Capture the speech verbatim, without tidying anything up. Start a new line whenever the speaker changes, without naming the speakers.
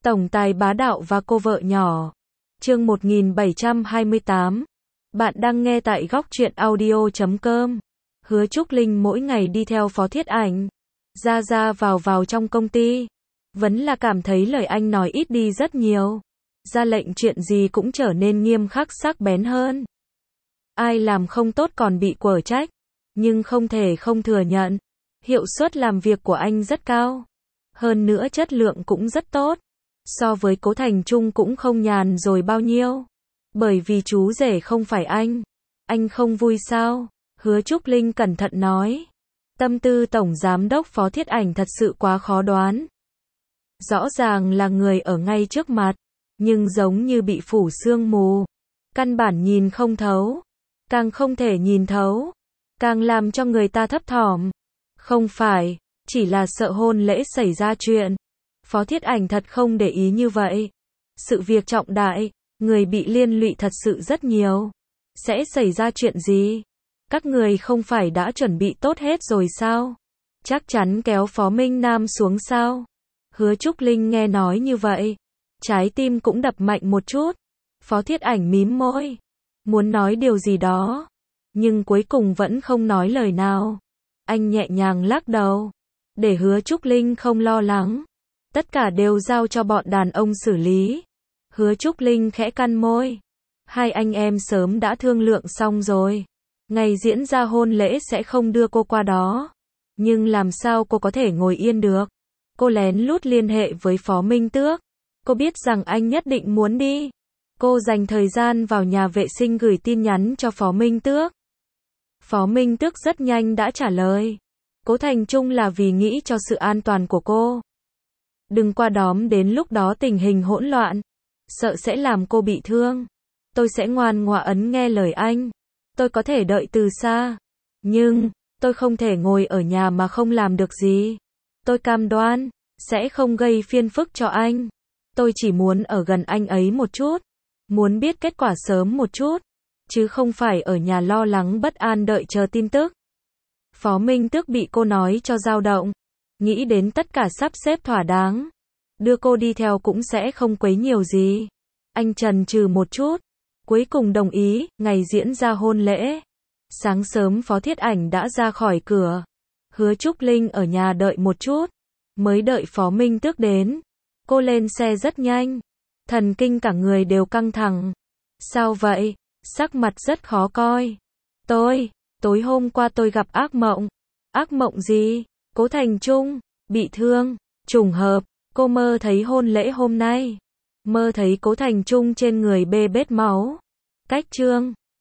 Tổng tài bá đạo và cô vợ nhỏ. Chương một nghìn bảy trăm hai mươi tám. Bạn đang nghe tại góc truyện audio chấm com. Hứa Trúc Linh mỗi ngày đi theo Phó Thiết Ảnh, ra ra vào vào trong công ty. Vẫn là cảm thấy lời anh nói ít đi rất nhiều. Ra lệnh chuyện gì cũng trở nên nghiêm khắc sắc bén hơn. Ai làm không tốt còn bị quở trách. Nhưng không thể không thừa nhận, hiệu suất làm việc của anh rất cao. Hơn nữa chất lượng cũng rất tốt. So với Cố Thành Trung cũng không nhàn rồi bao nhiêu. Bởi vì chú rể không phải anh. Anh không vui sao? Hứa Trúc Linh cẩn thận nói. Tâm tư Tổng Giám đốc Phó Thiết Ảnh thật sự quá khó đoán. Rõ ràng là người ở ngay trước mặt, nhưng giống như bị phủ sương mù. Căn bản nhìn không thấu. Càng không thể nhìn thấu, càng làm cho người ta thấp thỏm. Không phải, chỉ là sợ hôn lễ xảy ra chuyện. Phó Thiết Ảnh thật không để ý như vậy. Sự việc trọng đại, người bị liên lụy thật sự rất nhiều. Sẽ xảy ra chuyện gì? Các người không phải đã chuẩn bị tốt hết rồi sao? Chắc chắn kéo Phó Minh Nam xuống sao? Hứa Trúc Linh nghe nói như vậy, trái tim cũng đập mạnh một chút. Phó Thiết Ảnh mím môi, muốn nói điều gì đó, nhưng cuối cùng vẫn không nói lời nào. Anh nhẹ nhàng lắc đầu, để Hứa Trúc Linh không lo lắng. Tất cả đều giao cho bọn đàn ông xử lý. Hứa Trúc Linh khẽ cắn môi. Hai anh em sớm đã thương lượng xong rồi. Ngày diễn ra hôn lễ sẽ không đưa cô qua đó. Nhưng làm sao cô có thể ngồi yên được? Cô lén lút liên hệ với Phó Minh Tước. Cô biết rằng anh nhất định muốn đi. Cô dành thời gian vào nhà vệ sinh gửi tin nhắn cho Phó Minh Tước. Phó Minh Tước rất nhanh đã trả lời. Cố Thành Trung là vì nghĩ cho sự an toàn của cô. Đừng qua đóm đến lúc đó tình hình hỗn loạn. Sợ sẽ làm cô bị thương. Tôi sẽ ngoan ngoãn ấn nghe lời anh. Tôi có thể đợi từ xa. Nhưng, tôi không thể ngồi ở nhà mà không làm được gì. Tôi cam đoan, sẽ không gây phiền phức cho anh. Tôi chỉ muốn ở gần anh ấy một chút. Muốn biết kết quả sớm một chút. Chứ không phải ở nhà lo lắng bất an đợi chờ tin tức. Phó Minh Tước bị cô nói cho dao động. Nghĩ đến tất cả sắp xếp thỏa đáng. Đưa cô đi theo cũng sẽ không quấy nhiều gì. Anh chần chừ một chút. Cuối cùng đồng ý, ngày diễn ra hôn lễ. Sáng sớm Phó Thiết Ảnh đã ra khỏi cửa. Hứa Trúc Linh ở nhà đợi một chút. Mới đợi Phó Minh Tước đến. Cô lên xe rất nhanh. Thần kinh cả người đều căng thẳng. Sao vậy? Sắc mặt rất khó coi. Tôi, tối hôm qua tôi gặp ác mộng. Ác mộng gì? Cố Thành Trung bị thương. Trùng hợp, cô mơ thấy hôn lễ hôm nay. Mơ thấy Cố Thành Trung trên người bê bết máu. Cách chương